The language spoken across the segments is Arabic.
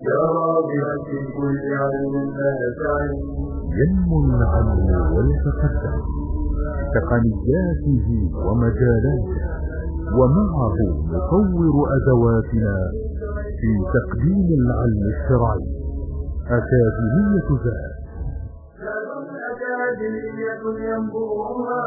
يا راغبا في كل علم نافع ينمو العلم ويتقدم بتقنياته ومجالاته، ومعه نطور أدواتنا في تقديم العلم الشرعي. أكاديمية ذات أكاديمية ينبوها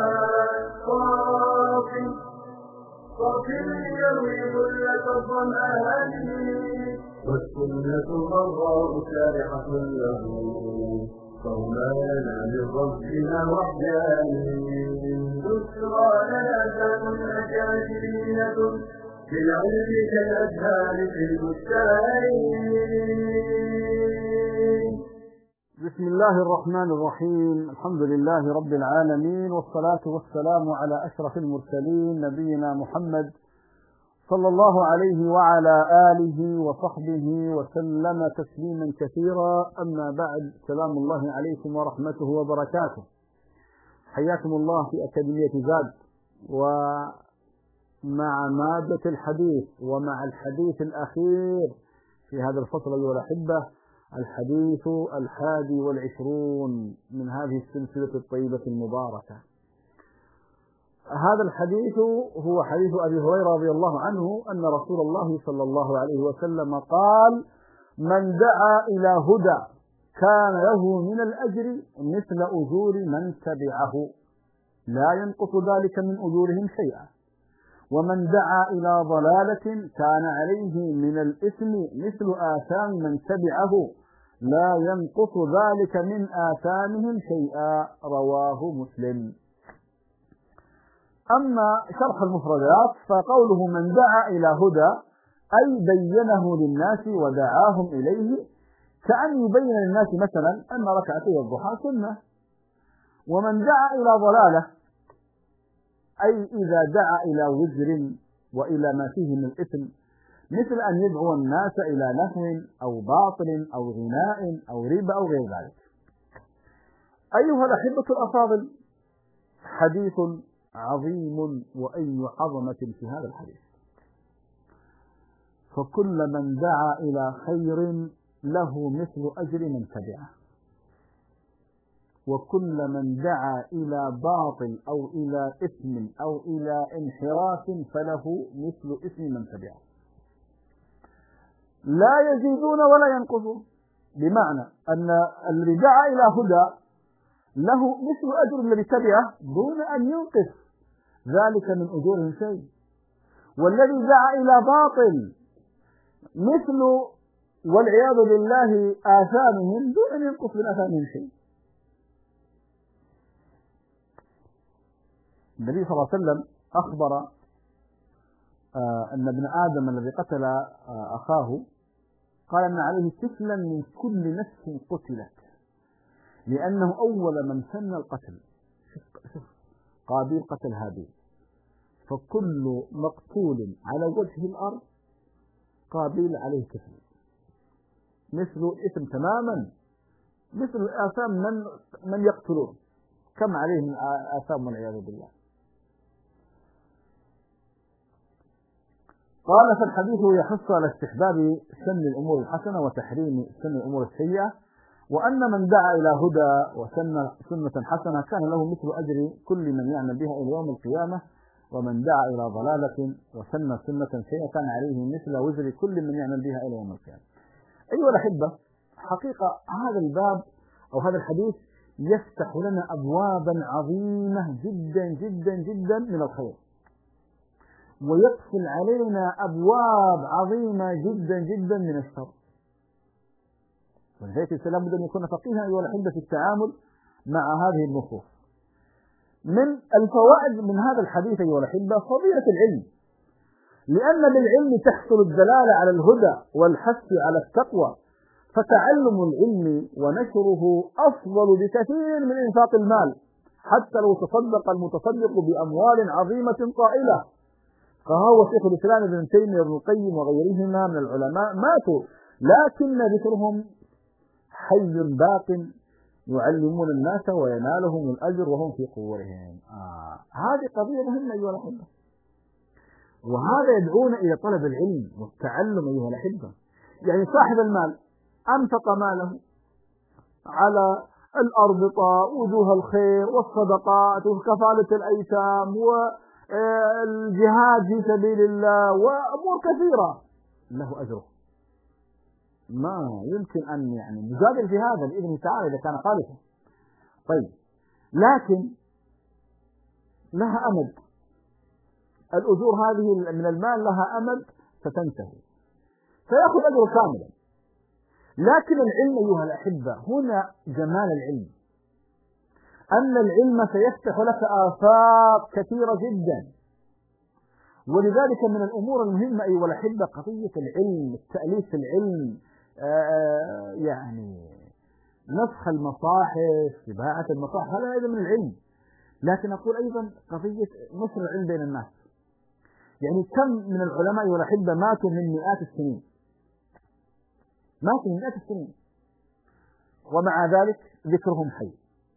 صافي يروي ذلة الظمآن، والسنة غراء سارحة له صومانا لربنا وحداني. بشرى لنا ذات أكاديمية بالعلم كالأزهار في البستان. بسم الله الرحمن الرحيم. الحمد لله رب العالمين، والصلاة والسلام على أشرف المرسلين نبينا محمد صلى الله عليه وعلى آله وصحبه وسلم تسليما كثيرا. أما بعد، سلام الله عليكم ورحمته وبركاته. حياكم الله في أكاديمية زاد، ومع مادة الحديث ومع الحديث الأخير في هذا الفصل أيها الأحبة، الحديث 21 من هذه السلسلة الطيبة المباركة. هذا الحديث هو حديث أبي هريرة رضي الله عنه أن رسول الله صلى الله عليه وسلم قال: من دعا إلى هدى كان له من الأجر مثل أجور من تبعه لا ينقص ذلك من أجورهم شيئا، ومن دعا إلى ضلالة كان عليه من الإثم مثل آثام من تبعه لا ينقص ذلك من آثامهم شيئا. رواه مسلم. أما شرح المفردات فقوله من دعا إلى هدى أي بينه للناس ودعاهم إليه، كأن يبين للناس مثلا أن ركعتي الضحى سنة. ومن دعا إلى ضلالة أي إذا دعا إلى وزر وإلى ما فيه من الإثم، مثل أن يدعو الناس إلى لهو أو باطل أو غناء أو ربا أو غير ذلك. أيها الأحبة الأفاضل، حديث عظيم وأي عظمة في هذا الحديث. فكل من دعا إلى خير له مثل أجر من تبعه، وكل من دعا إلى باطل أو إلى إثم أو إلى انحراف فله مثل إثم من تبعه، لا يزيدون ولا ينقصون. بمعنى أن الذي دعا إلى هدى له مثل أجر الذي تبعه دون أن ينقص ذلك من أجورهم شيء، والذي دعا إلى باطل مثل والعياذ بالله آثامهم دون أن ينقص من آثامهم شيء. النبي صلى الله عليه وسلم أخبر أن ابن آدم الذي قتل أخاه قال أن عليه كفلا من كل نفس قتلت، لأنه أول من سن القتل. قابيل قتل هابيل، فكل مقتول على وجه الأرض قابيل عليه كفل، مثل اسم تماما، مثل آثام من يقتلون، كم عليه من آثام والعياذ بالله. قال: فالحديث يحث على استحباب سن الأمور الحسنة وتحريم سن الأمور السيئة، وأن من دعا إلى هدى وسن سنة حسنة كان له مثل أجر كل من يعمل بها إلى يوم القيامة، ومن دعا إلى ضلالة وسن سنة سيئة كان عليه مثل وزر كل من يعمل بها إلى يوم القيامة. أيها الأحبة، حقيقة هذا الباب أو هذا الحديث يفتح لنا أبوابا عظيمة جدا جدا جدا من الخير، ويقفل علينا أبواب عظيمة جدا جدا من الشر. ولذلك الإسلام بد أن يكون فقيها أيها الأحبة في التعامل مع هذه النصوص. من الفوائد من هذا الحديث أيها الأحبة فضيلة العلم، لأن بالعلم تحصل الدلالة على الهدى والحث على التقوى، فتعلم العلم ونشره أفضل بكثير من إنفاق المال، حتى لو تصدق المتصدق بأموال عظيمة طائلة. فهو شيخ الإسلام ابن تيمية وابن القيم وغيرهما من العلماء ماتوا، لكن ذكرهم حي باق يعلمون الناس وينالهم الأجر وهم في قبورهم. هذه قضية مهمة أيها الأحبة، وهذا يدعونا إلى طلب العلم والتعلم أيها الأحبة. يعني صاحب المال أنفق ماله على الأربطة ووجوه الخير والصدقات وكفالة الأيتام والجهاد في سبيل الله وأمور كثيرة، له أجره، ما يمكن أن نجادل في هذا بإذن تعالى إذا كان خالصا. طيب، لكن لها أمد، الأجور هذه من المال لها أمد ستنتهي، فيأخذ أجره كاملا. لكن العلم أيها الأحبة، هنا جمال العلم أن العلم سيفتح لك آفاق كثيرة جدا. ولذلك من الأمور المهمة أيها الأحبة قضية العلم، التأليف في العلم، نسخ المصاحف، طباعة المصاحف، هذا أيضا من العلم. لكن أقول أيضا قضية نشر العلم بين الناس. كم من العلماء أيها الأحبة ماتوا من مئات السنين، ماتوا من مئات السنين، ومع ذلك ذكرهم حي،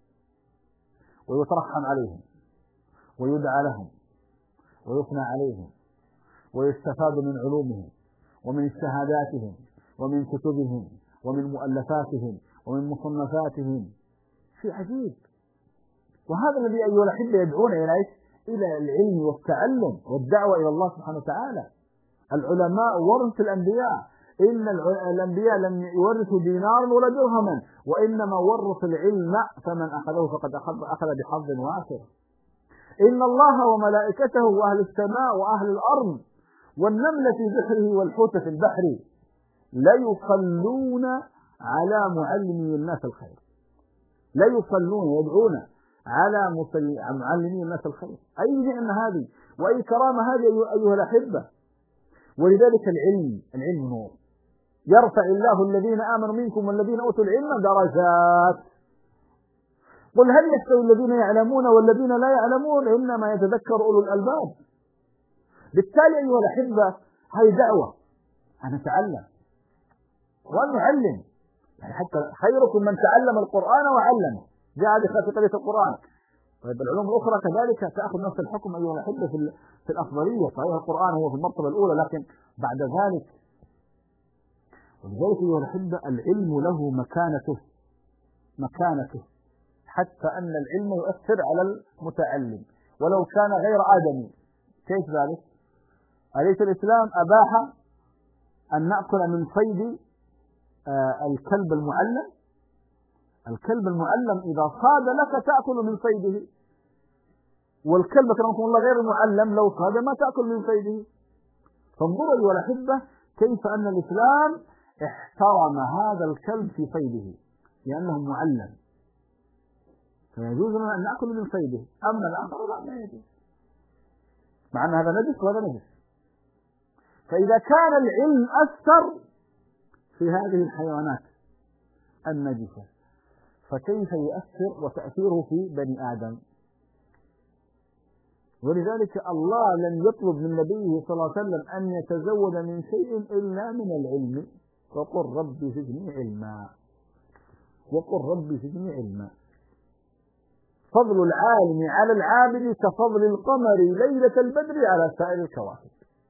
ويترحم عليهم ويدعى لهم ويثنى عليهم ويستفاد من علومهم ومن شهاداتهم ومن كتبهم ومن مؤلفاتهم ومن مصنفاتهم. شيء عجيب. وهذا الذي أيها الأحبة يدعون إلى العلم والتعلم والدعوة إلى الله سبحانه وتعالى. العلماء ورث الأنبياء، إن الأنبياء لم يورثوا دينارا ولا درهما، وإنما ورثوا العلم، فمن أخذه فقد أخذ بحظ وافر. إن الله وملائكته وأهل السماء وأهل الأرض والنمل في بحره والحوت في البحر لا يصلون على معلمي الناس الخير، لا يصلون، يدعون على معلمي الناس الخير. أي نعمة هذه وأي كرامة هذه أيها الأحبة. ولذلك العلم نور، يرفع الله الذين آمنوا منكم والذين أوتوا العلم درجات. قل هل يستوي الذين يعلمون والذين لا يعلمون؟ إنما يتذكر أولو الألباب. بالتالي أيها الأحبة هذه دعوة أن نتعلم وأن نعلم، حتى خيركم من تعلم القرآن وعلمه، جاء بخلاف قضية القرآن. طيب العلوم الأخرى كذلك تأخذ نفس الحكم أيها الأحبة في الأفضلية. صحيح القرآن هو في المرتبة الأولى، لكن بعد ذلك، ولذلك أيها الأحبة العلم له مكانته، حتى أن العلم يؤثر على المتعلم ولو كان غير آدمي. كيف ذلك؟ أليس الإسلام أباح أن نأكل من صيد الكلب المعلم؟ الكلب المعلم إذا صاد لك تأكل من صيده، والكلب كرمكم الله غير المعلم لو صاد ما تأكل من صيده. فانظروا أيها الأحبة كيف أن الإسلام احترم هذا الكلب في صيده لأنه معلم، فيجوز لنا أن نأكل من صيده. أما الآخر لا يجوز، مع أن هذا نجس وهذا نجس. فإذا كان العلم أثر في هذه الحيوانات النجسة، فكيف يؤثر وتأثيره في بني آدم؟ ولذلك الله لم يطلب من نبيه صلى الله عليه وسلم أن يتزود من شيء إلا من العلم. وقل ربي زدني علما، وقل ربي زدني علما. فضل العالم على العابد كفضل القمر ليلة البدر على سائر الكواكب،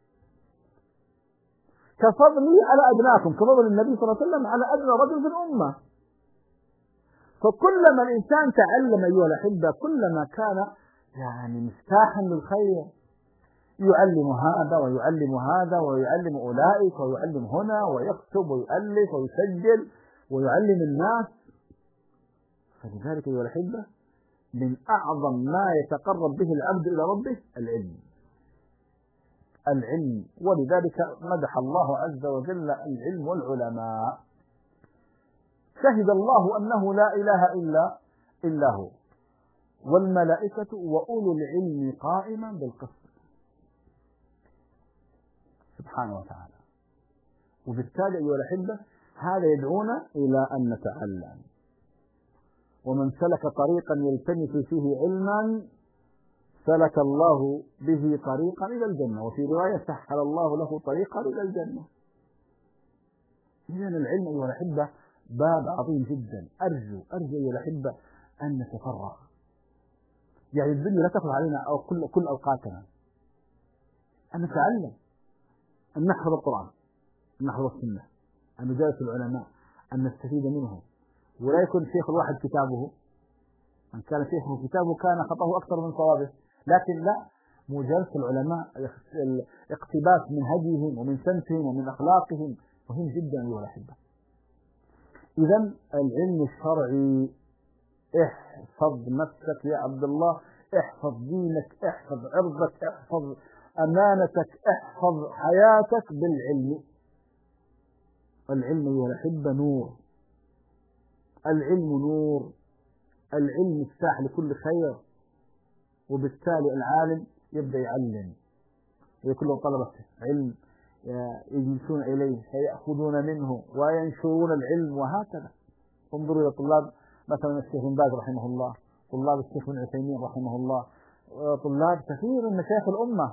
كفضلي على أدناكم، كفضل النبي صلى الله عليه وسلم على أدنى رجل في الأمة. فكلما الإنسان تعلم أيها الأحبة كلما كان مفتاحا للخير، يعلم هذا ويعلم هذا ويعلم أولئك ويعلم هنا ويكتب ويؤلف ويسجل ويعلم الناس. فلذلك أيها الأحبة من أعظم ما يتقرب به العبد إلى ربه العلم. ولذلك مدح الله عز وجل العلم والعلماء. شهد الله أنه لا إله إلا هو والملائكة وأولو العلم قائما بالقسط سبحانه وتعالى. وبالتالي أيها الأحبة هذا يدعونا إلى أن نتعلم. ومن سلك طريقا يلتمس فيه علما سلك الله به طريقا إلى الجنة، وفي رواية سهل الله له طريقا إلى الجنة. إذن العلم أيها الأحبة باب عظيم جدا. أرجو أيها الأحبة أن نتفرغ، الدنيا لا تأخذ علينا أو كل أوقاتنا، أن نتعلم، أن نحفظ القرآن، أن نحفظ السنة، أن نجالس العلماء، أن نستفيد منه، ولا يكون شيخ الواحد كتابه، من كان شيخه كتابه كان خطأه أكثر من صوابه، لكن لا، مجالسة العلماء، اقتباس من هديهم ومن سمتهم ومن أخلاقهم مهم جدا أيها الأحبة. إذا العلم الشرعي، احفظ نفسك يا عبد الله، احفظ دينك، احفظ عرضك، احفظ أمانتك، احفظ حياتك بالعلم. العلم أيها الأحبة نور، العلم نور، العلم مفتاح لكل خير، وبالتالي العالم يبدأ يعلم، وكلهم طلبة علم يجلسون إليه فيأخذون منه وينشرون العلم، وهكذا. انظروا إلى طلاب مثلا الشيخ بن باز رحمه الله، طلاب الشيخ بن عثيمين رحمه الله، طلاب كثير من مشايخ الأمة.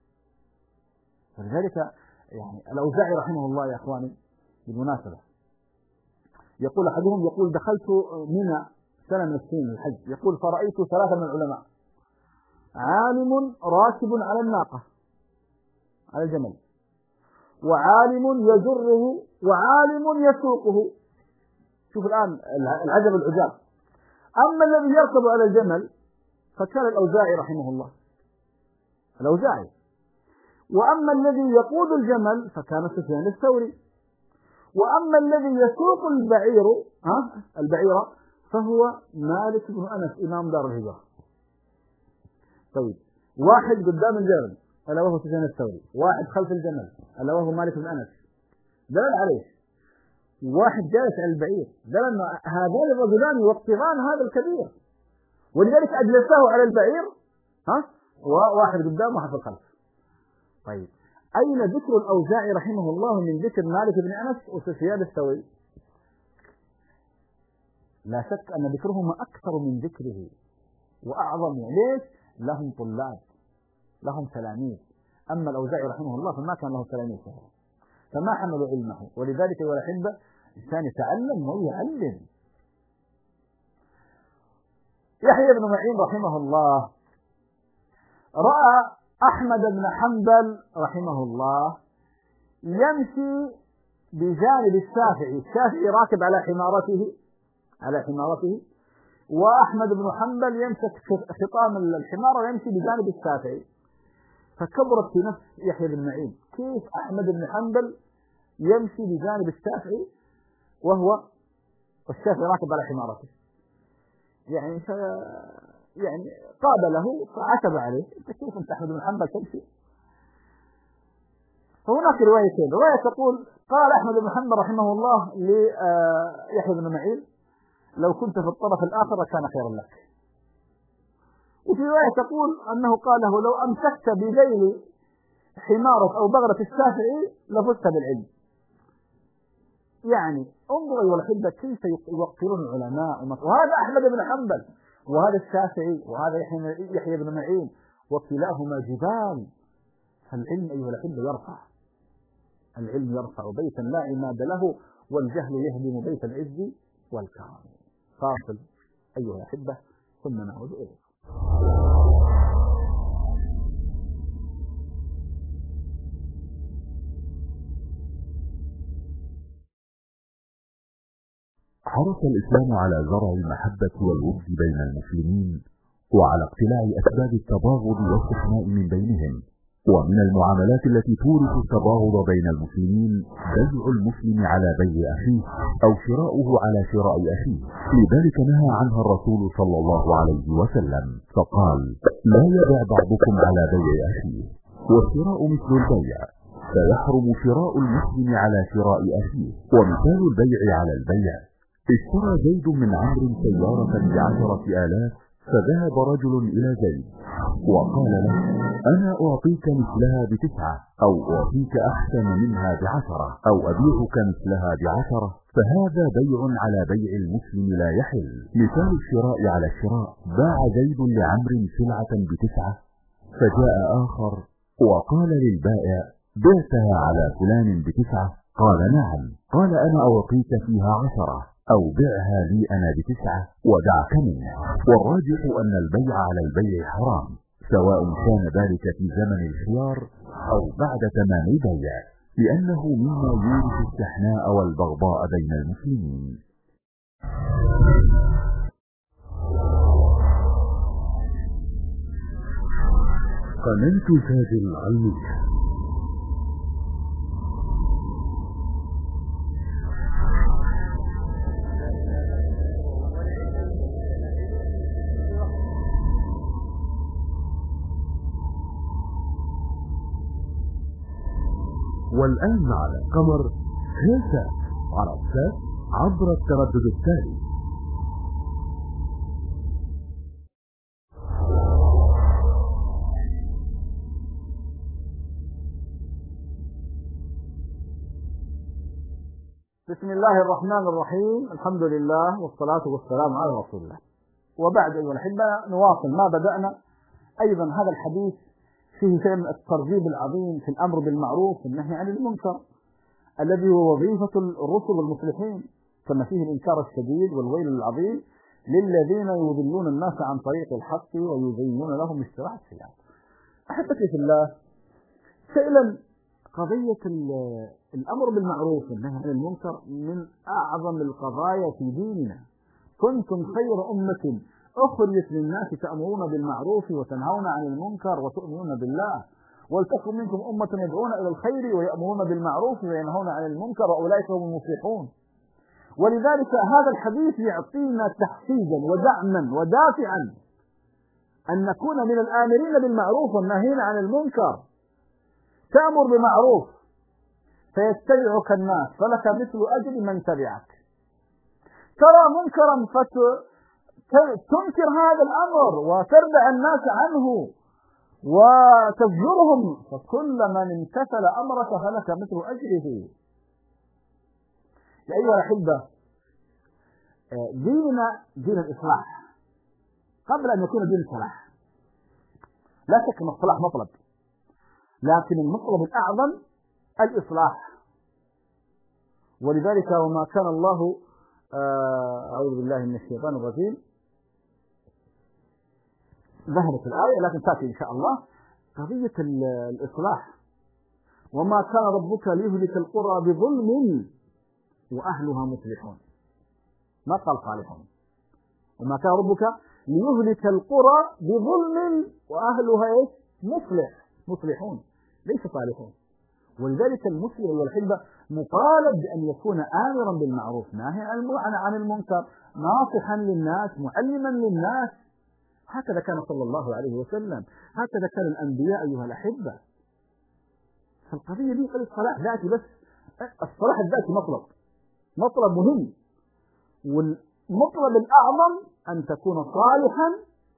ولذلك يعني الأوزاعي رحمه الله يا أخواني بالمناسبة يقول أحدهم، يقول دخلت منى سنة من السنين الحج، يقول فرأيت ثلاثة من العلماء، عالم راكب على الناقة على الجمل، وعالم يجره، وعالم يسوقه. شوف الآن العجب العجاب. أما الذي يركب على الجمل فكان الأوزاعي رحمه الله، الأوزاعي، وأما الذي يقود الجمل فكان سفيان الثوري، وأما الذي يسوق البعير فهو مالك بن أنس إمام دار الهجرة. طيب، واحد قدام الجمل ألا وهو سفيان الثوري، واحد خلف الجمل ألا وهو مالك بن أنس، دل عليه واحد جالس على البعير، دل أن هذان الرجلان يوقران هذا الكبير، ولذلك أجلسه على البعير وواحد قدام وواحد في الخلف. طيب، أين ذكر الأوزاعي رحمه الله من ذكر مالك بن أنس وسفيان الثوري؟ لا شك أن ذكرهما أكثر من ذكره وأعظم. ليش؟ لهم طلاب، لهم تلاميذ. أما الأوزاعي رحمه الله فما كان له تلاميذ، فما حملوا علمه. ولذلك أيها الأحبة الإنسان يتعلم ويعلم. يحيى بن معين رحمه الله رأى أحمد بن حنبل رحمه الله يمشي بجانب الشافعي راكب على حمارته، وأحمد بن حنبل يمسك خطام الحمار ويمشي بجانب الشافعي. فكبرت في نفس يحيى بن معين، كيف أحمد بن حنبل يمشي بجانب الشافعي وهو الشافعي راكب على حمارته؟ يعني قابله فعتب عليه، كيف أنت أحمد بن حنبل تمشي؟ فهناك روايتين، رواية تقول قال أحمد بن حنبل رحمه الله ليحيى بن معين لو كنت في الطرف الآخر كان خيرا لك. وفي رواية تقول أنه قال له لو أمسكت بذيل حمارة أو بغرة الشافعي لفزت بالعلم. يعني انظروا أيها الأحبة كيف يوقرون العلماء، وهذا أحمد بن حنبل وهذا الشافعي وهذا يحيى بن معين، وكلاهما جبال. فالعلم أيها الأحبة يرفع، العلم يرفع بيتا لا عماد له، والجهل يهدم بيت العز والكرم. فاصل أيها الأحبة ثم نعود إليكم. حرص الإسلام على زرع المحبة والود بين المسلمين، وعلى اقتلاع أسباب التباغض والاستحماء من بينهم. ومن المعاملات التي تورث التباغض بين المسلمين بيع المسلم على بيع أخيه أو شراؤه على شراء أخيه. لذلك نهى عنها الرسول صلى الله عليه وسلم فقال: لا يبع بعضكم على بيع أخيه، والشراء مثل البيع، فيحرم شراء المسلم على شراء أخيه. ومثال البيع على البيع: اشترى زيد من عمرو سيارة ب10,000، فذهب رجل إلى زيد وقال له: أنا أعطيك مثلها ب9، أو أعطيك أحسن منها ب10، أو أبيعك مثلها ب10، فهذا بيع على بيع المسلم لا يحل. مثال الشراء على الشراء: باع زيد لعمرو سلعة ب9، فجاء آخر وقال للبائع: بعتها على فلان ب9؟ قال: نعم. قال: أنا أعطيك فيها 10، أو بعها لي أنا ب9 ودعك منه. والراجح أن البيع على البيع حرام، سواء كان ذلك في زمن الخيار أو بعد تمام البيع، لأنه مما يورث الشحناء والبغضاء بين المسلمين. قناة تاج العلمية. والآن على القمر هيسات عرفات عبر التردد التالي. بسم الله الرحمن الرحيم، الحمد لله والصلاة والسلام على رسول الله. وبعد أيها الأحبة نواصل ما بدأنا. أيضا هذا الحديث فيه شيء من الترغيب العظيم في الأمر بالمعروف والنهي عن المنكر الذي هو وظيفة الرسل والمصلحين، كما فيه الإنكار الشديد والويل العظيم للذين يضلون الناس عن طريق الحق ويزينون لهم اشتراع السيئات. أحبتي في الله، فعلا قضية الأمر بالمعروف والنهي عن المنكر من أعظم القضايا في ديننا. كنتم خير أمة أخرجت للناس تأمرون بالمعروف وتنهون عن المنكر وتؤمنون بالله، ولتكن منكم أمة يدعون إلى الخير ويأمرون بالمعروف وينهون عن المنكر وأولئك هم المفلحون. ولذلك هذا الحديث يعطينا تحفيزا ودعما ودافعا أن نكون من الآمرين بالمعروف والناهين عن المنكر. تأمر بمعروف فيتبعك الناس فلك مثل أجر من تبعك، ترى منكرا فتنكر هذا الأمر وتردع الناس عنه وتزجرهم، فكل من امتثل أمرك فلك مثل أجره. يا أيها الأحبة، ديننا دين الإصلاح قبل أن يكون دين الصلاح. لا شك أن الصلاح مطلب، لكن المطلب الأعظم الإصلاح. ولذلك وما كان الله أعوذ بالله من الشيطان الرجيم، ذهبت الآية لكن تأتي إن شاء الله. قضية الإصلاح، وما كان ربك ليهلك القرى بظلم وأهلها مصلحون، ما قال صالحون. وما كان ربك ليهلك القرى بظلم وأهلها مصلحون ليس صالحون. ولذلك المسلم والحبة مطالب بأن يكون آمرا بالمعروف ناهيا عن المنكر، ناصحا للناس، معلما للناس. هكذا كان صلى الله عليه وسلم، هكذا كان الأنبياء أيها الأحبة. فالقضية دي قضية صلاح ذاتي، بس الصلاح الذاتي مطلب مهم، والمطلب الأعظم أن تكون صالحا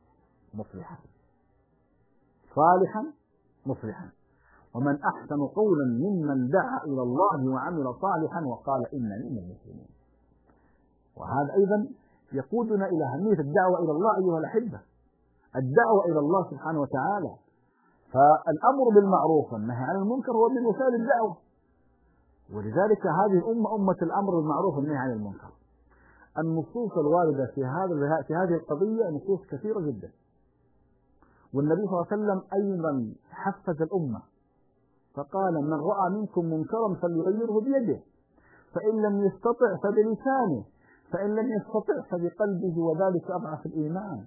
مصلحا. ومن أحسن قولا ممن دعا إلى الله وعمل صالحا وقال إنني من المسلمين. وهذا أيضا يقودنا إلى أهمية الدعوة إلى الله أيها الأحبة، الدعوة إلى الله سبحانه وتعالى. فالأمر بالمعروف والنهي عن المنكر هو من وسائل الدعوة. ولذلك هذه الأمة أمة الأمر بالمعروف والنهي عن المنكر. النصوص الواردة في هذه القضية نصوص كثيرة جدا. والنبي صلى الله عليه وسلم أيضا حفز الأمة فقال: من رأى منكم منكرا فليغيره بيده، فإن لم يستطع فبلسانه، فإن لم يستطع فبقلبه، وذلك أضعف الإيمان.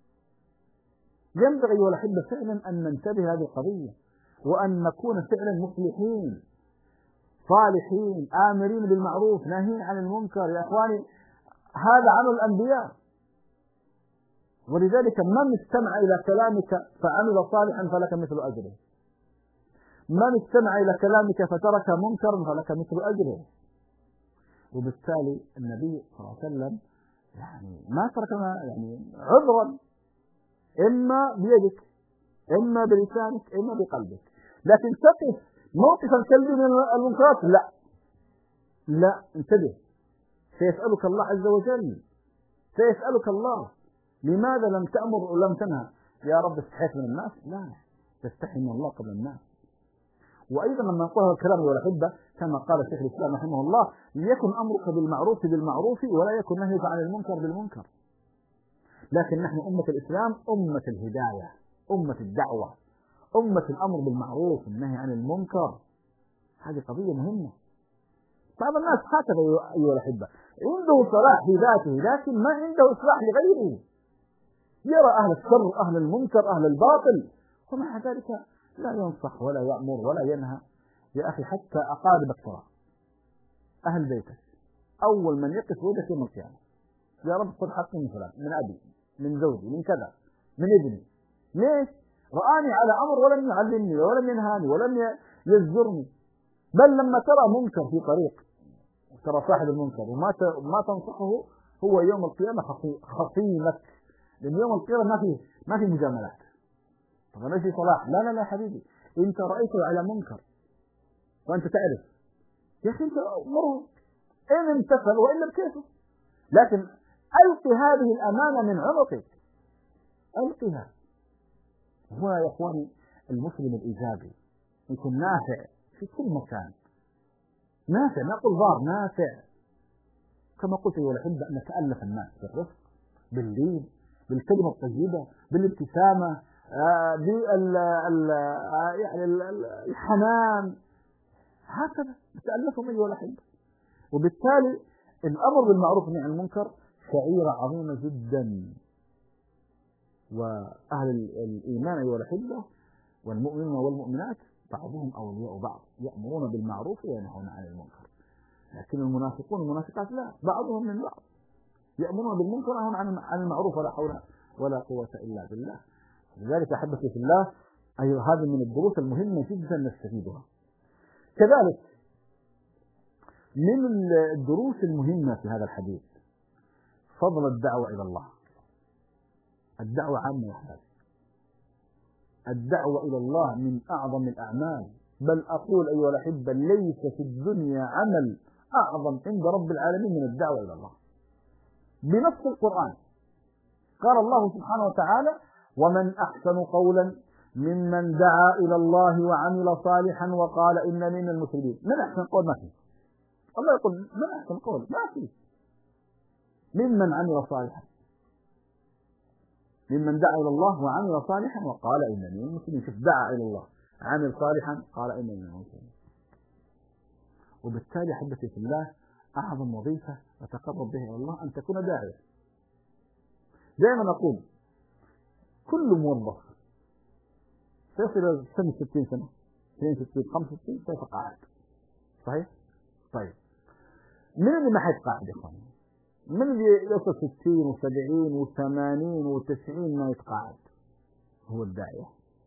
ينبغي أيها الأحبة فعلا أن ننتبه هذه القضية، وأن نكون فعلا مصلحين صالحين آمرين بالمعروف ناهين عن المنكر. يا إخواني، هذا عمل الأنبياء. ولذلك من استمع إلى كلامك فعمل صالحا فلك مثل أجره، من استمع إلى كلامك فترك منكرا فلك مثل أجره. وبالتالي النبي صلى الله عليه وسلم ما تركنا عذرا، إما بيدك إما بلسانك إما بقلبك، لكن تقف موقفا سلبيا من المنكرات لا، انتبه، سيسألك الله عز وجل، سيسألك الله لماذا لم تأمر ولم تنهى؟ يا رب استحيت من الناس؟ لا، تستحي من الله قبل الناس. وأيضا لما نقول هذا الكلام يا الأحبة كما قال شيخ الإسلام رحمه الله: ليكن أمرك بالمعروف ولا يكن نهيك عن المنكر بالمنكر. لكن نحن أمة الإسلام أمة الهداية، أمة الدعوة، أمة الأمر بالمعروف والنهي عن المنكر. هذه قضية مهمة. بعض الناس هكذا أيها الأحبة، عنده صلاح في ذاته لكن ما عنده إصلاح لغيره، يرى أهل الشر أهل المنكر أهل الباطل ومع ذلك لا ينصح ولا يأمر ولا ينهى. يا أخي حتى أقاربك ترى أهل بيتك أول من يقف وجهك يوم القيامة، يا رب خذ حقي من فلان، من أبي، من زوجي، من كذا، من ابني. ليش؟ رآني على أمر ولم يعلمني ولم ينهاني ولم يزجرني. بل لما ترى منكر في طريق وترى صاحب المنكر وما تنصحه، هو يوم القيامة خصيمك، لأن يوم القيامة ما في مجاملات. طب ليش في صلاح؟ لا لا لا حبيبي، أنت رأيته على منكر وأنت تعرف، يا أخي أنت مره إن امتثل وإلا بكيفه، لكن ألقي هذه الأمانة من عنقك، ألقها. هنا يا إخواني المسلم الإيجابي يكون نافع في كل مكان، نافع، نقول ضار، نافع. كما قلت أيها الأحبة نتألف الناس بالرفق باللين بالكلمة الطيبة بالابتسامة يعني الحنان، هكذا نتألفهم أيها الأحبة. وبالتالي الأمر بالمعروف والنهي عن المنكر شعيرة عظيمة جدا. وأهل الإيمان أيها الأحبة والمؤمنون والمؤمنات بعضهم أولياء بعض، يأمرون بالمعروف وينهون عن المنكر. لكن المنافقون والمنافقات لا، بعضهم من بعض، يأمرون بالمنكر وينهون عن المعروف، ولا حول ولا قوة إلا بالله. لذلك أحبتي في الله، أيها هذه من الدروس المهمة جدا نستفيدها. كذلك من الدروس المهمة في هذا الحديث فضل الدعوة إلى الله. الدعوة عامة يا أحبابي، الدعوة إلى الله من أعظم الأعمال، بل أقول أيها الأحبة ليس في الدنيا عمل أعظم عند رب العالمين من الدعوة إلى الله. بنص القرآن قال الله سبحانه وتعالى: ومن أحسن قولا ممن دعا إلى الله وعمل صالحا وقال إنني من المسلمين. من أحسن قول؟ ما فيه. الله يقول من أحسن قول؟ ما فيه. ممن عمل صالحا، ممن دعا إلى الله وعمل صالحا وقال إنني من المسلمين. شوف، دعا إلى الله عمل صالحا قال إنني من المسلمين. وبالتالي أحبتي في الله أعظم وظيفة أتقرب بها إلى الله أن تكون داعية. دائما نقول كل موظف سيصل سن 60 سنة 62 65 سوف قاعد، صحيح؟ طيب من اللي ما حيتقاعد يا اخواني؟ من اللي يوصل 60 و70 و80 و90 ما يتقاعد؟ هو الداعية.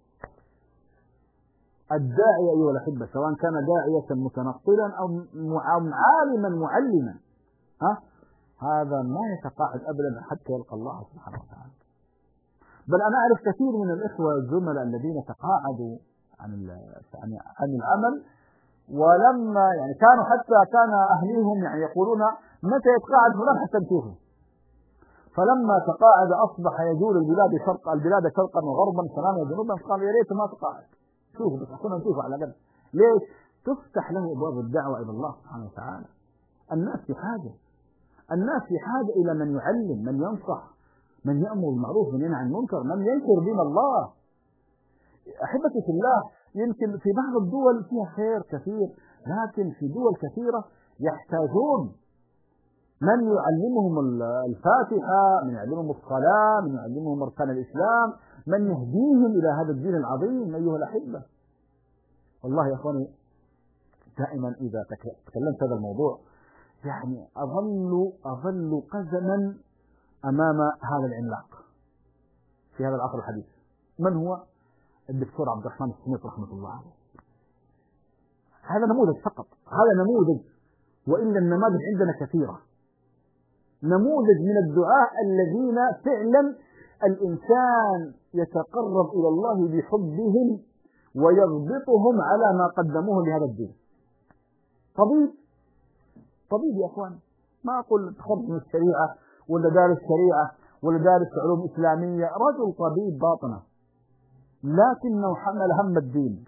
الداعية أيها الأحبة سواء كان داعية متنقلا أو عالما معلما، هذا ما يتقاعد أبدا حتى يلقى الله سبحانه وتعالى. بل أنا أعرف كثير من الإخوة الزملاء الذين تقاعدوا عن العمل، ولما يعني كان أهليهم يعني يقولون متى يتقاعد فلان حتى نشوفه، فلما تقاعد أصبح يجول البلاد شرقا وغربا شمالا وجنوبا، قال يا ريت ما تقاعد، شوفوا بس كنا نشوفه على قد. ليش؟ تفتح له أبواب الدعوة إلى الله سبحانه وتعالى. الناس في حاجة إلى من يعلم، من ينصح، من يأمر بالمعروف، من ينهى عن المنكر، من ينشر دين الله. أحبتي في الله، يمكن في بعض الدول فيها خير كثير، لكن في دول كثيرة يحتاجون من يعلمهم الفاتحة، من يعلمهم الصلاة، من يعلمهم أركان الإسلام، من يهديهم إلى هذا الدين العظيم أيها الأحبة. والله يا أخواني دائما إذا تكلمت هذا الموضوع يعني أظل قزما أمام هذا العملاق في هذا العصر الحديث. من هو؟ الدكتور عبد الرحمن السميط رحمة الله عليه. هذا نموذج فقط، هذا نموذج، وإلا النماذج عندنا كثيرة. نموذج من الدعاء الذين فعلا الإنسان يتقرب إلى الله بحبهم ويغبطهم على ما قدموه لهذا الدين. طبيب يا أخوان، ما أقول تخرج من الشريعة ولا دارس شريعة ولا دارس علوم إسلامية، رجل طبيب باطنة لكنه حمل هم الدين،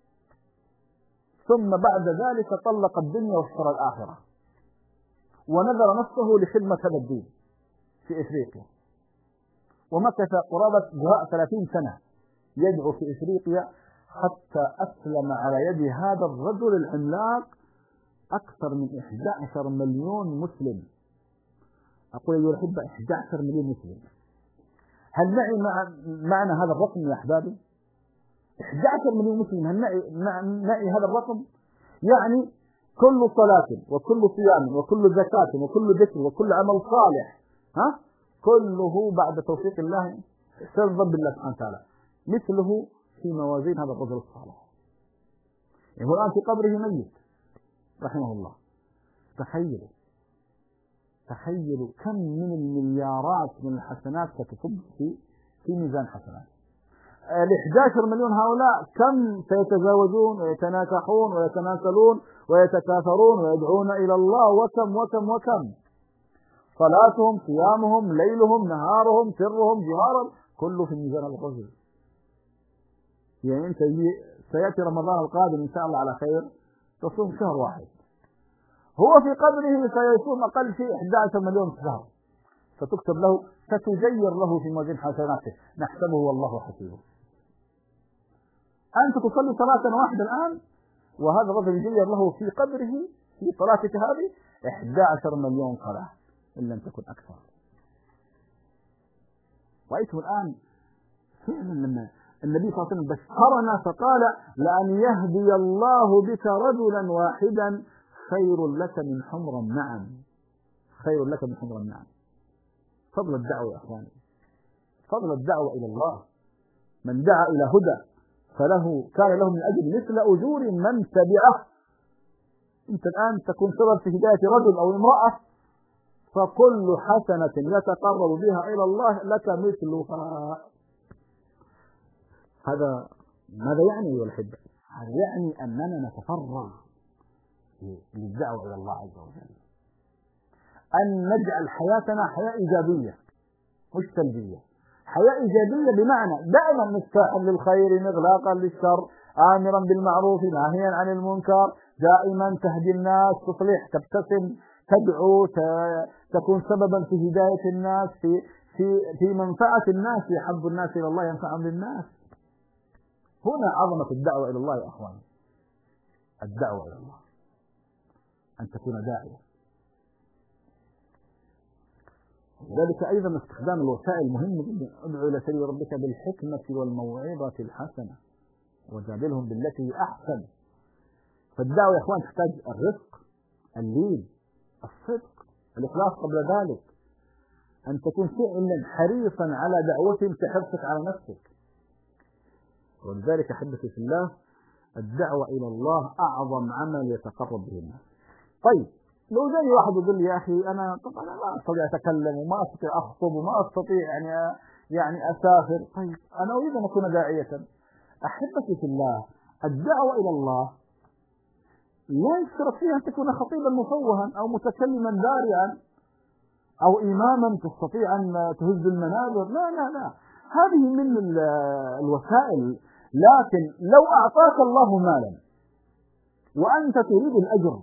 ثم بعد ذلك طلق الدنيا واشترى الآخرة، ونذر نفسه لخدمة هذا الدين في إفريقيا، ومكث قرابة 30 سنة يدعو في إفريقيا حتى أسلم على يد هذا الرجل العملاق أكثر من 11 مليون مسلم. أقول أيها الأحبة 11 مليون مسلم. هل معنى هذا الرقم يا أحبابي؟ 11 مليون مسلم، هل نعي هذا الرقم؟ يعني كل صلاة وكل صيام وكل زكاة وكل ذكر وكل عمل صالح كله بعد توفيق الله سرا بالله سبحانه وتعالى مثله في موازين هذا الرجل الصالح. يعني هو الآن في قبره ميت رحمه الله. تخيلوا كم من المليارات من الحسنات ستكب في ميزان حسنات. 11 مليون هؤلاء كم سيتزاوجون ويتناكحون ويتناسلون ويتكاثرون ويدعون إلى الله، وكم وكم وكم. صلاتهم صيامهم ليلهم نهارهم سرهم جهارهم كله في ميزان الرجل. يعني أنت سيأتي رمضان القادم إن شاء الله على خير تصوم شهر واحد، هو في قبره سيصوم أقل شيء 11 مليون شهر، ستكتب له ستجير له في موازين حسناته نحسبه والله حسيبه. أنت تصلي صلاة واحدة الآن وهذا الرجل يجير له في قبره في صلاتك هذه 11 مليون صلاة إن لم تكن أكثر. رأيته الآن فعلا لما النبي صلى الله عليه وسلم بشرنا فقال لأن يهدي الله بك رجلا واحدا خير لك من حمر النعم. خير لك من حمر النعم. فضل الدعوة يا أخواني، فضل الدعوة إلى الله. من دعا إلى هدى كان له من أجل مثل أجور من تبعه. أنت الآن تكون سبب في هداية رجل أو امرأة فكل حسنة يتقرب بها إلى الله لك مثلها. هذا ماذا يعني أيها الأحبة؟ هذا يعني أننا نتفرغ للدعوة إلى الله عز وجل، أن نجعل حياتنا حياة إيجابية مش سلبية. حياة إيجابية بمعنى دائما مفتاحا للخير مغلاقا للشر آمرا بالمعروف ناهيا عن المنكر، دائما تهدي الناس تصلح تبتسم تدعو تكون سببا في هداية الناس في منفعة الناس، يحب الناس إلى الله ينفعهم للناس. هنا عظمة الدعوة إلى الله يا أخواني. الدعوة إلى الله أن تكون داعية. ذلك أيضا استخدام الوسائل مهم جدا. ادعو إلى سبيل ربك بالحكمة والموعظة الحسنة وجادلهم بالتي هي أحسن. فالدعوة يا أخوان تحتاج الرفق اللين الصدق الإخلاص. قبل ذلك أن تكون فعلا حريصا على دعوتهم كحرصك على نفسك. ولذلك أحبتي في الله الدعوة إلى الله أعظم عمل يتقرب به الناس. طيب لو جاني واحد يقول لي يا أخي أنا طبعا لا أستطيع أتكلم وما أستطيع أخطب وما أستطيع يعني أسافر، طيب أنا أريد أن أكون داعية. أحبتي في الله الدعوة إلى الله لا يشترط فيها أن تكون خطيبا مفوها أو متكلما بارعا أو إماما تستطيع أن تهز المنابر، لا لا لا، هذه من الوسائل. لكن لو أعطاك الله مالا وأنت تريد الأجر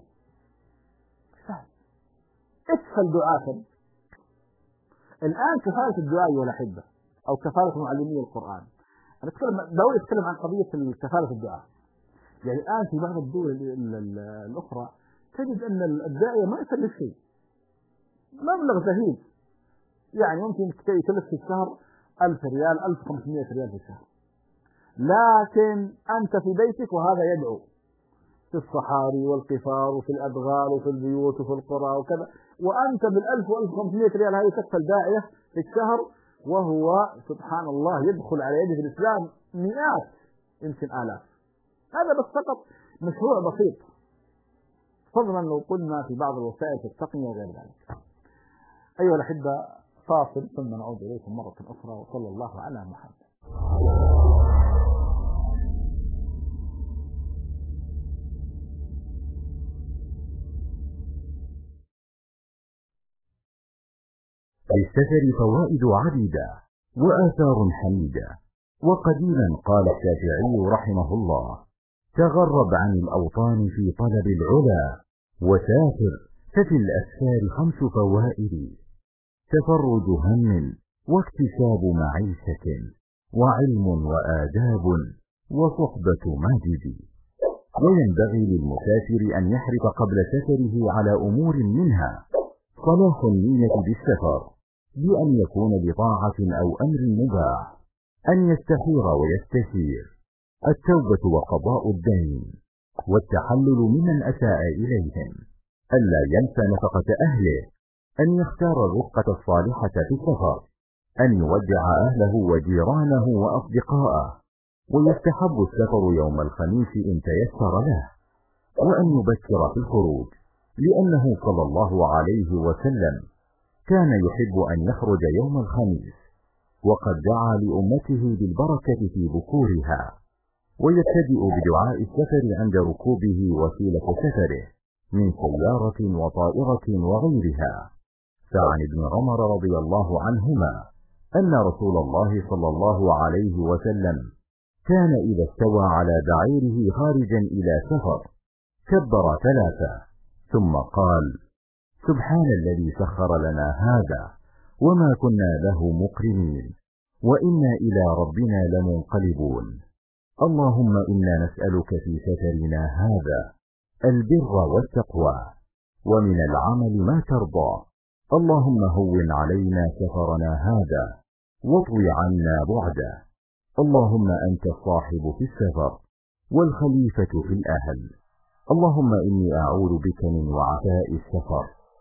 اسهل دعاء. الآن كفالة الدعاء والأحبة أو كفالة معلمي القرآن، أنا داوي أتكلم عن قضية كفالة الدعاء. يعني الآن في بعض الدول الأخرى تجد أن الداعية ما يكلف شيء، مبلغ زهيد، يعني ممكن يكلف في الشهر 1000 ريال 1500 ريال في الشهر، لكن أنت في بيتك وهذا يدعو في الصحاري والقفار وفي الأدغال وفي البيوت وفي القرى وكذا، وأنت بال1000 و1500 ريال هذه تكفل داعية في الشهر، وهو سبحان الله يدخل على يده في الإسلام مئات يمكن آلاف. هذا بس فقط مشروع بسيط، فضلا لو قلنا في بعض الوسائل التقنية وغير ذلك. أيها الأحبة فاصل ثم نعود إليكم مرة أخرى، وصلى الله على محمد. للسفر فوائد عديدة وآثار حميدة. وقديما قال الشافعي رحمه الله: تغرب عن الأوطان في طلب العلا وسافر، ففي الأسفار 5 فوائد: تفرج هم واكتساب معيشة وعلم وآداب وصحبة ماجد. وينبغي للمسافر أن يحرص قبل سفره على أمور منها صلاح النية بالسفر بأن يكون بطاعة أو أمر مباح، أن يستخير ويستشير، التوبة وقضاء الدين، والتحلل ممن أساء إليهم، ألا ينسى نفقة أهله، أن يختار الرفقة الصالحة في السفر، أن يودع أهله وجيرانه وأصدقاءه، ويستحب السفر يوم الخميس إن تيسر له، وأن يبكر في الخروج، لأنه صلى الله عليه وسلم كان يحب أن يخرج يوم الخميس، وقد دعا لأمته بالبركة في بكورها. ويبتدئ بدعاء السفر عند ركوبه وسيلة سفره من سيارة وطائرة وغيرها. فعن ابن عمر رضي الله عنهما أن رسول الله صلى الله عليه وسلم كان إذا استوى على بعيره خارجا إلى سفر كبر 3 ثم قال: سبحان الذي سخر لنا هذا وما كنا له مقرنين وإنا إلى ربنا لمنقلبون. اللهم إنا نسألك في سفرنا هذا البر والتقوى، ومن العمل ما ترضى. اللهم هون علينا سفرنا هذا واطوي عنا بعده. اللهم أنت الصاحب في السفر والخليفة في الأهل. اللهم إني أعوذ بك من وعثاء السفر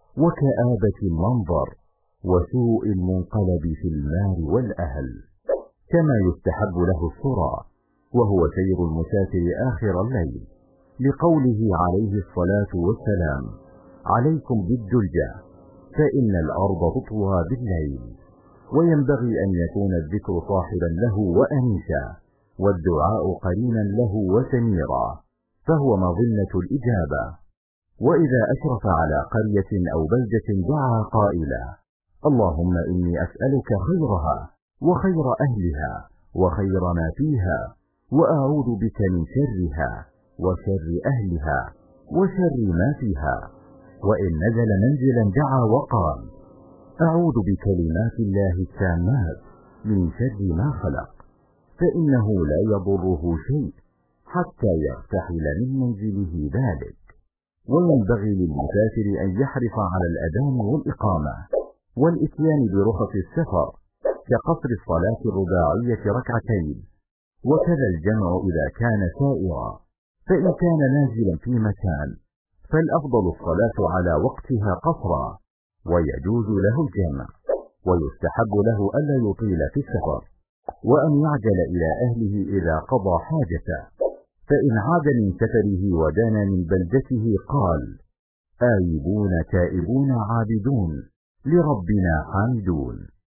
وكآبة المنظر وسوء المنقلب في المال والأهل. كما يستحب له الصرع، وهو سير المسافر آخر الليل، لقوله عليه الصلاة والسلام: عليكم بالدلجة فإن الأرض تطوى بالليل. وينبغي أن يكون الذكر صاحبا له وأنيسا، والدعاء قرينا له وسميرا، فهو مظنة الإجابة. وإذا أشرف على قرية أو بلدة دعا قائلا: اللهم إني أسألك خيرها وخير أهلها وخير ما فيها، وأعوذ بك من شرها وشر أهلها وشر ما فيها. وإن نزل منزلا دعا وقال: أعوذ بكلمات الله التامات من شر ما خلق، فإنه لا يضره شيء حتى يرتحل من منزله ذلك. وينبغي للمسافر أن يحرص على الأذان والإقامة والإتيان برخص السفر، كقصر الصلاة الرباعية 2 وكذا الجمع إذا كان سائرا. فإن كان نازلا في مكان فالأفضل الصلاة على وقتها قصرا، ويجوز له الجمع، ويستحب له ألا يطيل في السفر، وأن يعجل إلى أهله إذا قضى حاجته. فإن عاد من سفره ودنا من بلدته قال: آيبون تائبون عابدون لربنا حامدون.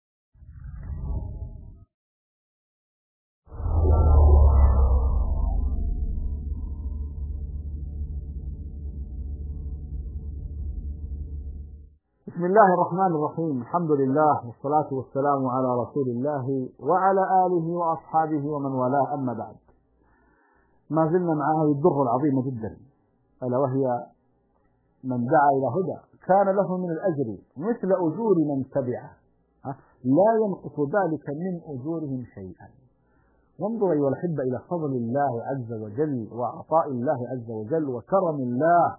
بسم الله الرحمن الرحيم. الحمد لله والصلاة والسلام على رسول الله وعلى آله وأصحابه ومن والاه، أما بعد. ما زلنا مع هذه الضرة العظيمة جدا، ألا وهي من دعا إلى هدى كان له من الأجر مثل أجور من تبعه، لا ينقص ذلك من أجورهم شيئا. وانظر أيها الأحبة إلى فضل الله عز وجل وعطاء الله عز وجل وكرم الله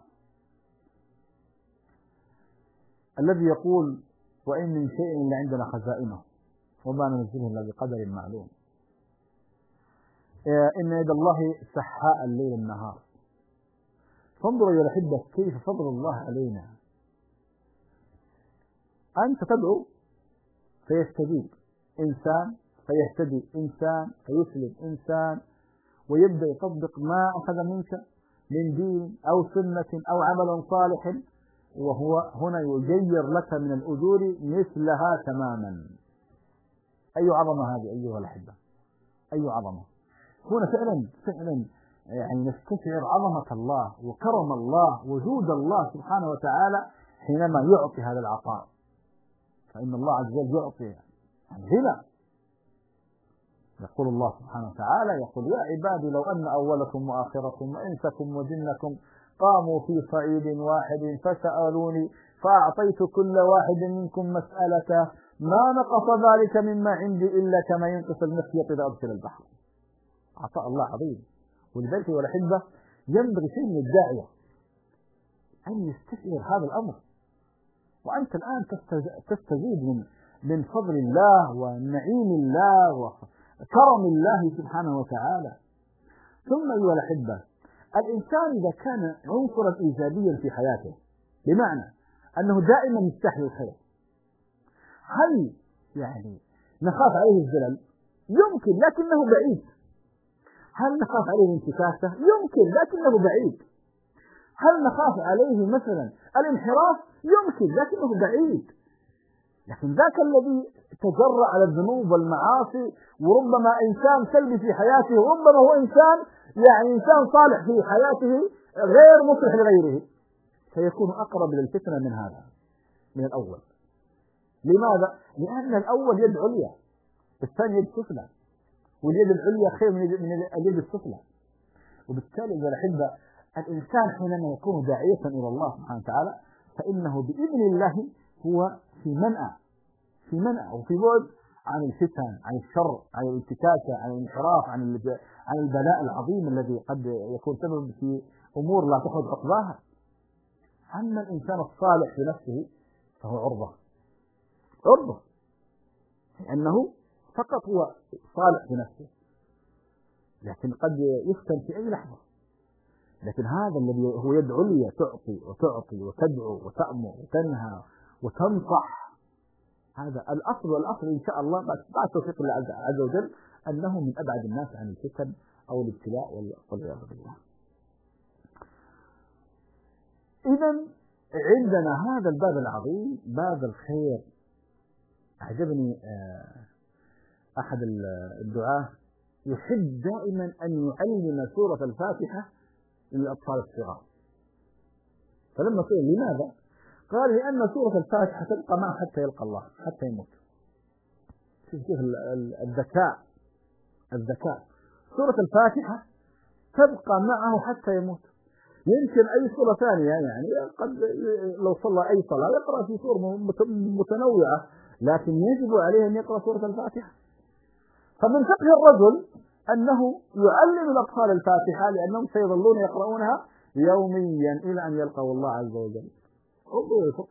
الذي يقول: وإن من شيء إلا عندنا خزائنه وما ننزله إلا بقدر معلوم. إن يد الله سحاء الليل النهار. فانظروا يا الأحبة كيف فضل الله علينا. أنت تدعو فيستجيب إنسان، فيهتدي إنسان، فيسلم إنسان، ويبدأ يطبق ما أخذ منك من دين أو سنة أو عمل صالح، وهو هنا يجير لك من الأجور مثلها تماما. أي عظمة هذه أيها الأحبة، أي عظمة. هنا فعلا يعني نستشعر عظمة الله وكرم الله وجود الله سبحانه وتعالى حينما يعطي هذا العطاء. فإن الله عز وجل يعطي غنى. يقول الله سبحانه وتعالى: يقول: يا عبادي لو أن أولكم وآخركم وإنسكم وجنكم قاموا في صعيد واحد فسألوني فأعطيت كل واحد منكم مسألته ما نقص ذلك مما عندي إلا كما ينقص المخيط إذا أدخل البحر. عطاء الله عظيم. ولذلك أيها الأحبة ينبغي شيء من الداعية أن يستشعر هذا الأمر. وأنت الآن تستزيد من فضل الله ونعيم الله وكرم الله سبحانه وتعالى. ثم أيها الأحبة الإنسان إذا كان عنصرا إيجابيا في حياته، بمعنى أنه دائما يستحي الخير، هل يعني نخاف عليه الزلل؟ يمكن لكنه بعيد. هل نخاف عليه الانتكاسة؟ يمكن لكنه بعيد. هل نخاف عليه مثلا الانحراف؟ يمكن لكنه بعيد. لكن ذاك الذي تجرأ على الذنوب والمعاصي، وربما إنسان سلبي في حياته، وربما هو إنسان صالح في حياته غير مصلح لغيره، سيكون أقرب للفتنة من هذا، من الأول. لماذا؟ لأن الأول يد عليا، الثاني يد سفلى، واليد العليا خير من اليد السفلى. وبالتالي إذا الأحبة الإنسان حينما يكون داعية إلى الله سبحانه وتعالى فإنه بإذن الله هو في منأى وفي بعد عن الفتن، عن الشر، عن الانتكاسة، عن الانحراف، عن البلاء العظيم الذي قد يكون سبب في أمور لا تحمد عقباها. أما الإنسان الصالح في نفسه فهو عرضة، لأنه فقط هو صالح في نفسه، لكن قد يفتن في أي لحظة. لكن هذا الذي هو يد عليا تعطي وتدعو وتأمر وتنهى وتنصح، هذا الأصل. والأصل إن شاء الله بعد توفيق الله عز وجل أنه من أبعد الناس عن الفتن أو الابتلاء والعياذ بالله. إذا عندنا هذا الباب العظيم، باب الخير. أعجبني أحد الدعاة يحب دائما أن يعلم سورة الفاتحة للأطفال الصغار. فلما سئل لماذا؟ قال لأن سورة الفاتحة تبقى معه حتى يلقى الله، حتى يموت. شوف كيف الذكاء. سورة الفاتحة تبقى معه حتى يموت. يمكن أي سورة ثانية يعني قد لو صلى أي صلاة يقرأ في سور متنوعة، لكن يجب عليه أن يقرأ سورة الفاتحة. فمن فقه الرجل أنه يعلم الأطفال الفاتحة، لأنهم سيظلون يقرؤونها يوميا إلى أن يلقوا الله عز وجل. انظروا الفقه.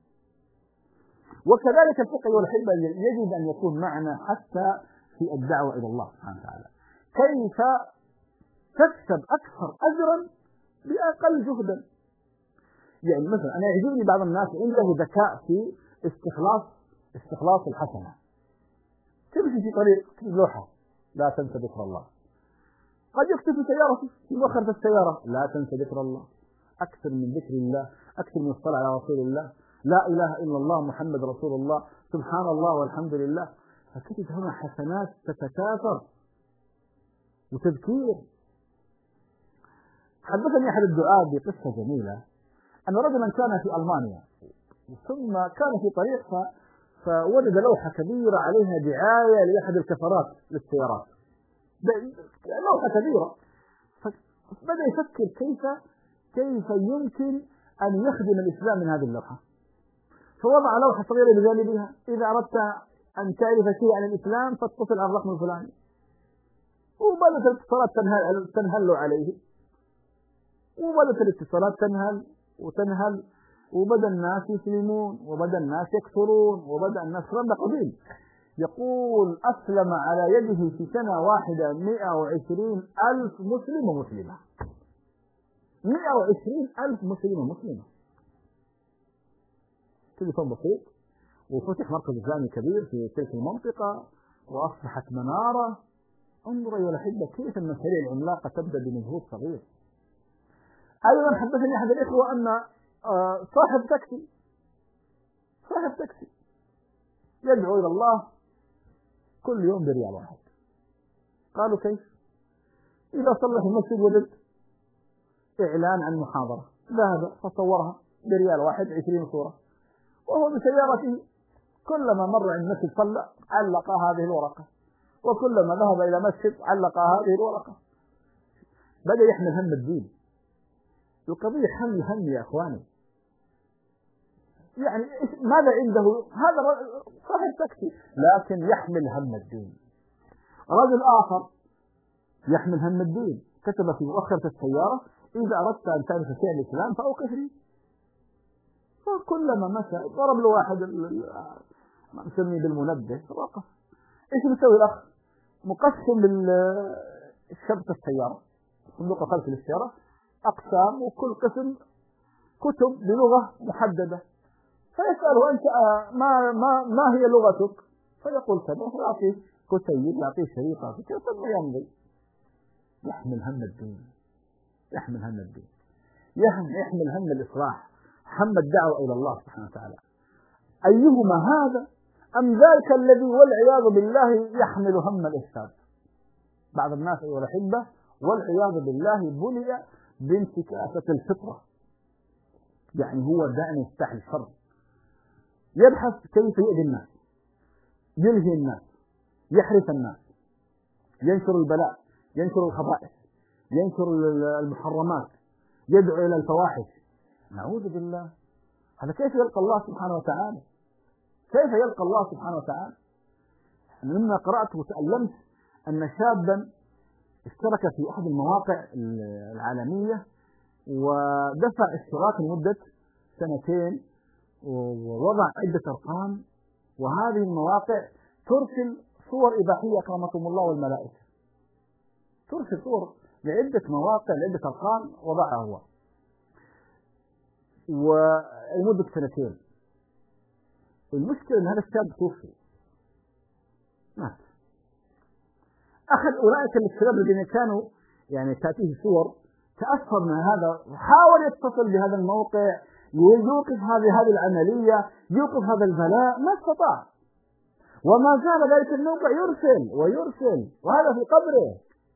وكذلك الفقه والحبة يجب أن يكون معنا حتى في الدعوة إلى الله سبحانه وتعالى. كيف تكسب أكثر أجرا بأقل جهدا؟ يعني مثلا أنا يعجبني بعض الناس عنده ذكاء في استخلاص الحسنة. تمشي في طريق تكتب لوحة لا تنسى ذكر الله. قد يكتب في سيارته في مؤخرة السيارة لا تنسى ذكر الله. أكثر من ذكر الله، أكثر من الصلاة على رسول الله، لا إله إلا الله محمد رسول الله، سبحان الله والحمد لله. فكتب هنا حسنات تتكاثر وتذكير. حدثني أحد الدعاة بقصة جميلة أن رجلا كان في ألمانيا ثم كان في طريق فوجد لوحة كبيرة عليها دعاية لأحد الكفرات للسيارات، لوحة كبيرة. فبدأ يفكر كيف يمكن أن يخدم الإسلام من هذه اللوحة. فوضع لوحة صغيرة بجانبها: إذا أردت أن تعرف شيء عن الإسلام فاتصل على الرقم الفلاني. وبدأت الاتصالات تنهل عليه، وبدأت الاتصالات تنهل، وبدأ الناس يسلمون، وبدأ الناس يكثرون، وبدأ الناس رد قديم. يقول أسلم على يده في سنة واحدة 120,000 مسلم ومسلمة. 120,000 مسلم ومسلمة. تليفون بسيط، وفتح مركز إسلامي كبير في تلك المنطقة، وأصبحت منارة. انظر أيها الأحبة كيف المشاريع العملاقة تبدأ بمجهود صغير. أيضا حدثني أحد الإخوة أن صاحب تاكسي يدعو إلى الله كل يوم بريال واحد. قالوا كيف؟ إذا صلى في المسجد وجد إعلان عن محاضرة، ذهب فصورها بريال واحد 20 صورة، وهو بسيارته كلما مر عند مسجد صلى علق هذه الورقة، وكلما ذهب إلى مسجد علق هذه الورقة. بدأ يحمل هم الدين. القضية هم يا أخواني. يعني ماذا عنده؟ هذا صاحب تاكسي لكن يحمل هم الدين. رجل آخر يحمل هم الدين. كتب في مؤخرة السيارة: إذا أردت أن تعرف شيء الإسلام فأوقف لي. فكلما مشى ضرب له واحد نسميه بالمنبه وقف. إيش بيسوي الأخ؟ مقسم شبكة السيارة، صندوق خلف السيارة أقسام، وكل قسم كتب بلغة محددة. فيسأله: أنت ما هي لغتك؟ فيقول كذا، فيعطيه كتيب، يعطيه شريطة كذا، ثم يمضي. يحمل هم الدين، يحمل هم الدين، يحمل هم الإصلاح، هم الدعوة إلى الله سبحانه وتعالى. أيهما هذا أم ذاك الذي والعياذ بالله يحمل هم الإفساد؟ بعض الناس أيها الأحبة والعياذ بالله بلي بانتكاسة الفطرة، يعني هو دائما يفتح الشر، يبحث كيف يؤذي الناس، يلهي الناس، يحرف الناس، ينشر البلاء، ينشر الخبائث، ينشر المحرمات، يدعو إلى الفواحش. نعوذ بالله. هذا كيف يلقى الله سبحانه وتعالى؟ كيف يلقى الله سبحانه وتعالى؟ مما قرأت وتألمت أن شابا اشترك في أحد المواقع العالمية ودفع اشتراك لمدة 2 ووضع عدة أرقام، وهذه المواقع ترسل صور إباحية أكرمكم الله والملائكة، ترسل صور لعدة مواقع لعدة أرقام وضعها هو، ولمدة 2. المشكلة أن هذا الشاب توفي، مات. أحد أولئك الشباب الذين كانوا يعني تأتيه صور تأثر من هذا وحاول يتصل بهذا الموقع يوقف هذه العملية، يوقف هذا البلاء، ما استطاع. وما زال ذلك الموقع يرسل ويرسل وهذا في قبره.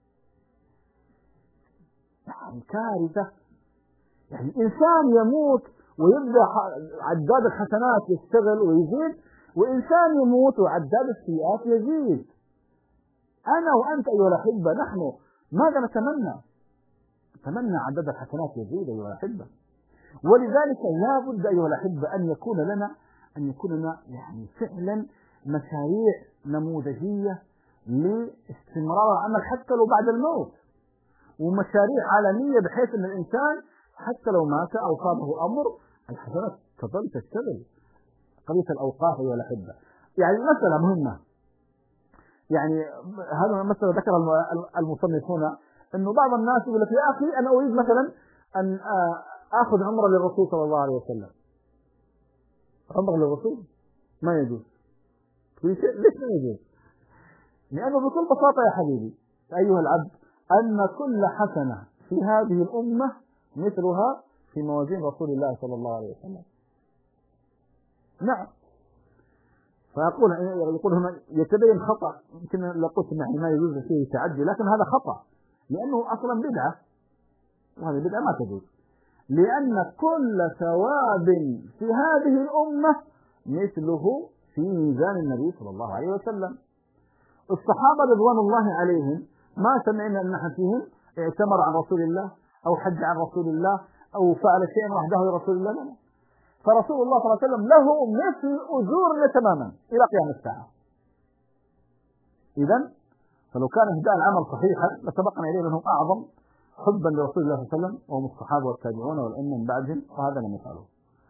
يعني كارثة. يعني إنسان يموت ويبدأ عداد الحسنات يشتغل ويزيد، وإنسان يموت وعداد السيئات يزيد. أنا وأنت أيها الأحبة نحن ماذا نتمنى؟ نتمنى عدد الحسنات يزيد أيها الأحبة. ولذلك لا بد أيها الأحبة أن يكون لنا يعني فعلا مشاريع نموذجية لاستمرار العمل حتى لو بعد الموت، ومشاريع عالمية بحيث أن الإنسان حتى لو مات أو صابه أمر الحسنات تظل تشتغل. قضية الأوقاف أيها الأحبة يعني مسألة مهمة. يعني هذا مثلا ذكر المصنف هنا أنه بعض الناس يقول لك: يا أخي أنا أريد مثلا أن أخذ عمرة للرسول صلى الله عليه وسلم. عمرة للرسول ما يجوز. ليش ما يجوز؟ لأنه بكل بساطة يا حبيبي أيها العبد أن كل حسنة في هذه الأمة مثلها في موازين رسول الله صلى الله عليه وسلم. نعم. يقول هنا يتبين خطأ، يمكن لو قلت يعني ما يجوز فيه تعدي، لكن هذا خطأ لأنه أصلا بدعة، وهذه بدعة ما تجوز، لأن كل ثواب في هذه الأمة مثله في ميزان النبي صلى الله عليه وسلم. الصحابة رضوان الله عليهم ما سمعنا أن أحد فيهم اعتمر عن رسول الله أو حج عن رسول الله أو فعل شيئا وحده لرسول الله، لا. فرسول الله صلى الله عليه وسلم له مثل أجورنا تماما إلى قيام الساعة. إذن فلو كان إهداء العمل صحيحا لسبقنا إليه أنهم أعظم حبا لرسول الله صلى الله عليه وسلم وهم الصحابة والتابعون والأمة من بعدهم، وهذا لم يفعله.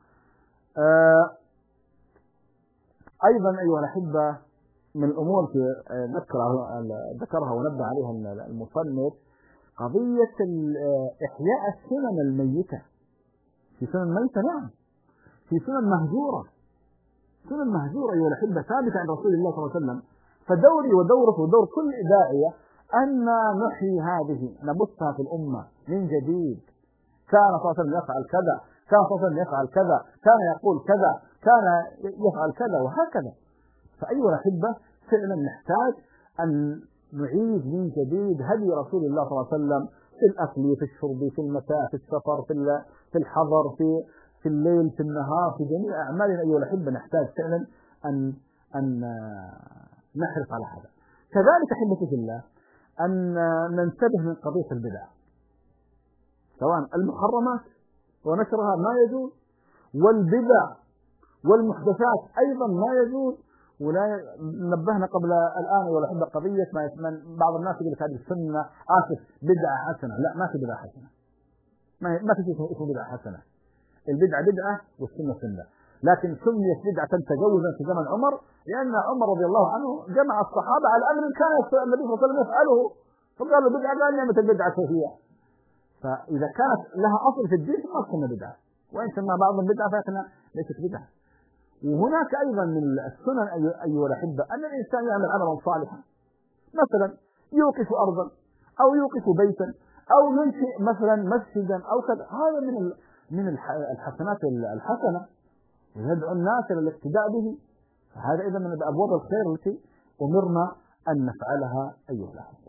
أيضا أيها الأحبة من الأمور ذكرها ونبه عليها المصنف قضية إحياء السنن الميتة. في سنن ميتة، نعم، في سنن مهجورة، سنن مهجورة أيها الأحبة ثابتة عن رسول الله صلى الله عليه وسلم. فدوري ودورك ودور كل داعية أن نحيي هذه، نبثها في الأمة من جديد. كان صلى الله عليه وسلم يفعل كذا، كان صلى الله عليه وسلم يفعل كذا، كان يقول كذا، كان يفعل كذا، وهكذا. فأيها الأحبة فعلا نحتاج أن نعيد من جديد هدي رسول الله صلى الله عليه وسلم في الأكل، في الشرب، في المتاع، في السفر، في الحضر، في الليل، في النهار، في جميع أعمالنا أيها الأحبة نحتاج فعلا أن نحرص على هذا. كذلك أحبتي في الله أن ننتبه من قضية البدع، سواء المحرمات ونشرها ما يجوز، والبدع والمحدثات أيضا ما يجوز، ولا نبهنا قبل الآن ولا حب قضية ما بعض الناس يقول لك هذه السنة بدعة حسنة. لا، ما في بدعة حسنة، ما في شيء اسمه بدعة حسنة. البدعة بدعة والسنة سنة. لكن سميت بدعة تجوزا في زمن عمر لأن عمر رضي الله عنه جمع الصحابة على أمر كان النبي صلى الله عليه وسلم يفعله، فقالوا بدعة قال نعمة البدعة هي. فإذا كانت لها أصل في الدين ما تسمى بدعة، وإن سمى بعض البدعة فإنها ليست بدعة. وهناك أيضا من السنن أيها الأحبة أن الإنسان يعمل عملا صالحا، مثلا يوقف أرضا أو يوقف بيتا أو ينشئ مثلا مسجدا أو كذا، هذا من الحسنات الحسنة، ويدعو الناس إلى الاقتداء به. هذا إذا من أبواب الخير التي أمرنا أن نفعلها أيها الأحبة.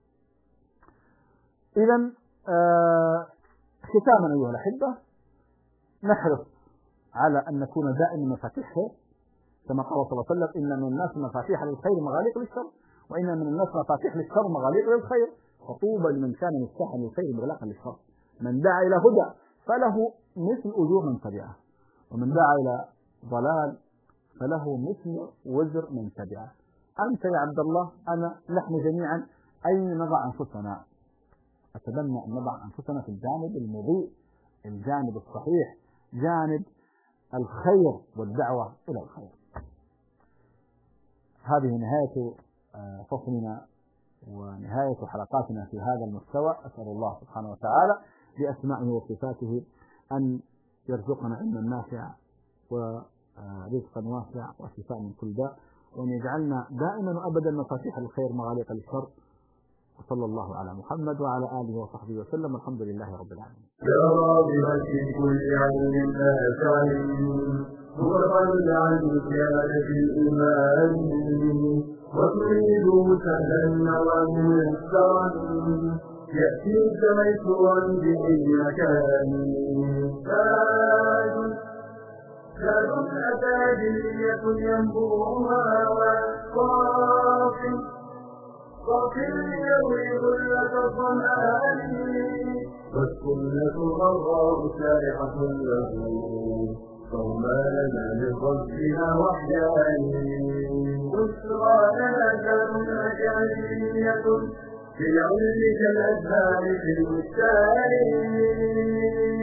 إذا ختاما أيها الأحبة، نحرص على أن نكون دائما مفاتيح خير، كما قال صلى الله عليه وسلم: إن من الناس مفاتيح للخير مغاليق للشر، وإن من الناس مفاتيح للشر مغاليق للخير، فطوبى لمن كان مفتاحا للخير مغلاقا للشر. من دعا إلى هدى فله مثل أجور من تبعه، ومن دعا إلى ضلال فله مثل وزر من تبعه. أنت يا عبد الله، أنا، نحن جميعا أين نضع أنفسنا؟ أتمنى أن نضع أنفسنا في الجانب المضيء، الجانب الصحيح، جانب الخير والدعوة إلى الخير. هذه نهاية فصلنا ونهاية حلقاتنا في هذا المستوى. أسأل الله سبحانه وتعالى بأسمائه وصفاته أن يرزقنا علما نافعا ورزقا واسعا وشفاء من كل داء، وأن يجعلنا دائما وأبدا مفاتيح الخير مغاليق للشر. وصلى الله على محمد وعلى آله وصحبه وسلم، والحمد لله رب العالمين. يا راغبا في كل علم نافع متطلعا لزيادة الإيمان، وتريد سهلا وميسرا يأتيك ميسورا بأي مكان. زاد أكاديمية ينبوعها وصافٍ يروي غلة الظمآن، والسنة الغراء سارحة له فهما لنا لربنا وحدان. بشرى لنا زاد أكاديمية في العلم كالأزهار في البستان.